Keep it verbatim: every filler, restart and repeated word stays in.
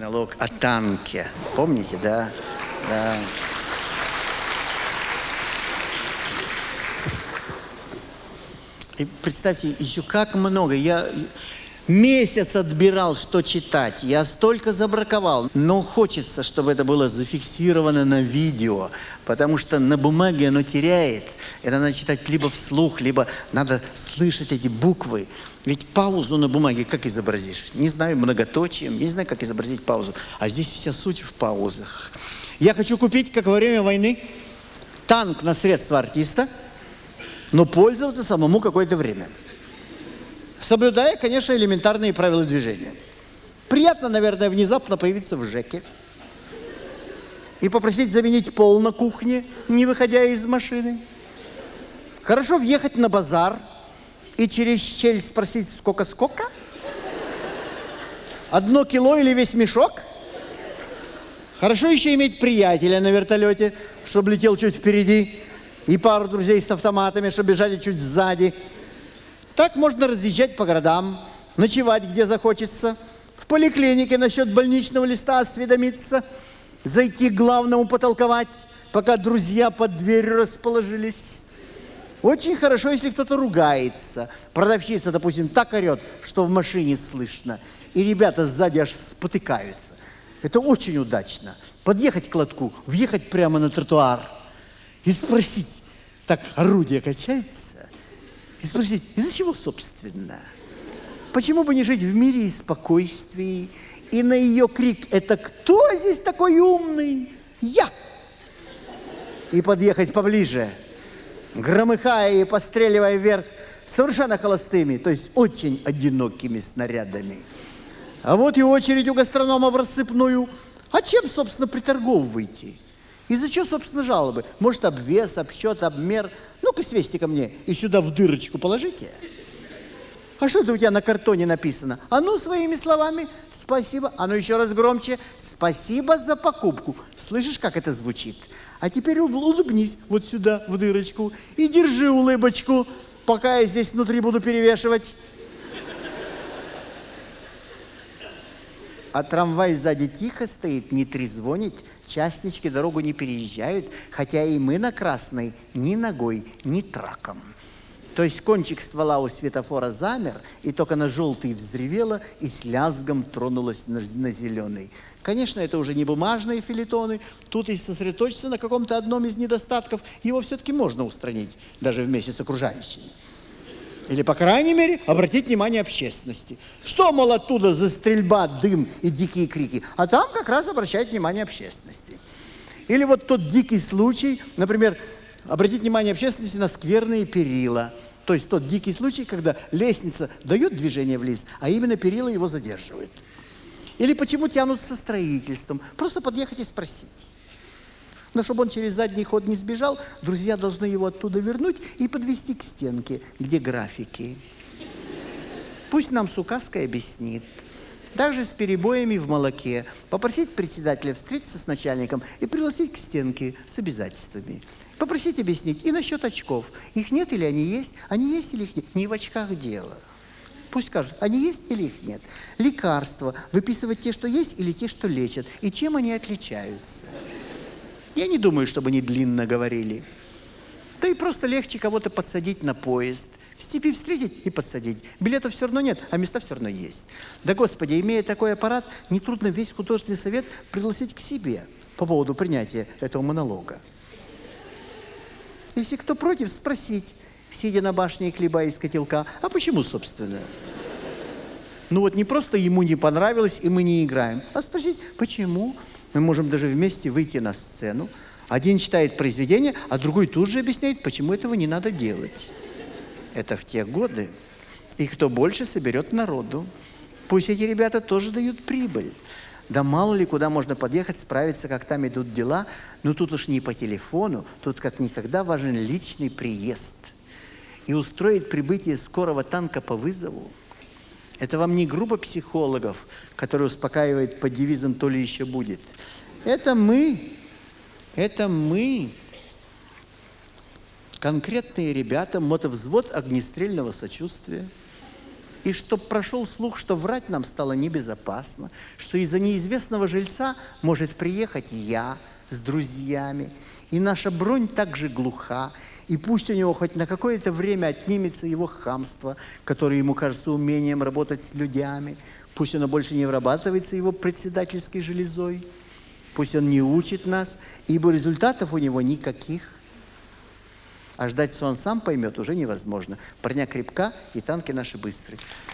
монолог о танке. Помните, да? Да. И представьте, еще как много. Я месяц отбирал, что читать. Я столько забраковал. Но хочется, чтобы это было зафиксировано на видео. Потому что на бумаге оно теряет. Это надо читать либо вслух, либо надо слышать эти буквы. Ведь паузу на бумаге как изобразишь? Не знаю, многоточием, не знаю, как изобразить паузу. А здесь вся суть в паузах. Я хочу купить, как во время войны, танк на средства артиста, но пользоваться самому какое-то время. Соблюдая, конечно, элементарные правила движения. Приятно, наверное, внезапно появиться в ЖЭКе и попросить заменить пол на кухне, не выходя из машины. Хорошо въехать на базар и через щель спросить, сколько-сколько? Одно кило или весь мешок? Хорошо еще иметь приятеля на вертолете, чтобы летел чуть впереди, и пару друзей с автоматами, чтобы бежали чуть сзади. Так можно разъезжать по городам, ночевать где захочется, в поликлинике насчет больничного листа осведомиться, зайти к главному потолковать, пока друзья под дверью расположились. Очень хорошо, если кто-то ругается. Продавщица, допустим, так орет, что в машине слышно, и ребята сзади аж спотыкаются. Это очень удачно. Подъехать к лотку, въехать прямо на тротуар и спросить, так орудие качается, и спросить, из-за чего, собственно? Почему бы не жить в мире и спокойствии? И на ее крик, это кто здесь такой умный? Я! И подъехать поближе, громыхая и постреливая вверх совершенно холостыми, то есть очень одинокими снарядами. А вот и очередь у гастронома в рассыпную. А чем, собственно, приторговываете? Из-за чего, собственно, жалобы? Может, обвес, обсчет, обмер? Ну-ка, свесьте ко мне и сюда в дырочку положите. А что это у тебя на картоне написано? А ну, своими словами, спасибо. А ну, еще раз громче. Спасибо за покупку. Слышишь, как это звучит? А теперь улыбнись вот сюда, в дырочку, и держи улыбочку, пока я здесь внутри буду перевешивать. А трамвай сзади тихо стоит, не трезвонит, частнички дорогу не переезжают, хотя и мы на красной ни ногой, ни траком. То есть кончик ствола у светофора замер, и только на желтый взревело и с лязгом тронулась на, на зеленый. Конечно, это уже не бумажные фельетоны, тут и сосредоточиться на каком-то одном из недостатков, его все-таки можно устранить, даже вместе с окружающими. Или, по крайней мере, обратить внимание общественности. Что, мол, оттуда за стрельба, дым и дикие крики? А там как раз обращает внимание общественности. Или вот тот дикий случай, например, обратить внимание общественности на скверные перила. То есть тот дикий случай, когда лестница дает движение вниз, а именно перила его задерживают. Или почему тянут со строительством. Просто подъехать и спросить. Но чтобы он через задний ход не сбежал, друзья должны его оттуда вернуть и подвести к стенке, где графики. Пусть нам с указкой объяснит. Также с перебоями в молоке. Попросить председателя встретиться с начальником и пригласить к стенке с обязательствами. Попросить объяснить и насчет очков. Их нет или они есть? Они есть или их нет? Не в очках дело. Пусть скажут, они есть или их нет. Лекарства. Выписывать те, что есть, или те, что лечат. И чем они отличаются? Я не думаю, чтобы они длинно говорили. Да и просто легче кого-то подсадить на поезд. В степи встретить и подсадить. Билетов все равно нет, а места все равно есть. Да, Господи, имея такой аппарат, нетрудно весь художественный совет пригласить к себе по поводу принятия этого монолога. Если кто против, спросить, сидя на башне и хлеба из котелка, а почему, собственно? Ну вот не просто ему не понравилось, и мы не играем, а спросить, почему? Мы можем даже вместе выйти на сцену. Один читает произведение, а другой тут же объясняет, почему этого не надо делать. Это в те годы. И кто больше соберет народу. Пусть эти ребята тоже дают прибыль. Да мало ли куда можно подъехать, справиться, как там идут дела. Но тут уж не по телефону, тут как никогда важен личный приезд. И устроить прибытие скорого танка по вызову. Это вам не группа психологов, которая успокаивает под девизом «то ли еще будет». Это мы, это мы, конкретные ребята, мотовзвод огнестрельного сочувствия. и чтоб прошел слух, что врать нам стало небезопасно, что из-за неизвестного жильца может приехать я с друзьями, и наша бронь также глуха, и пусть у него хоть на какое-то время отнимется его хамство, которое ему кажется умением работать с людьми, пусть оно больше не вырабатывается его председательской железой, пусть он не учит нас, ибо результатов у него никаких. А ждать, что он сам поймет, уже невозможно. Броня крепка, и танки наши быстрые.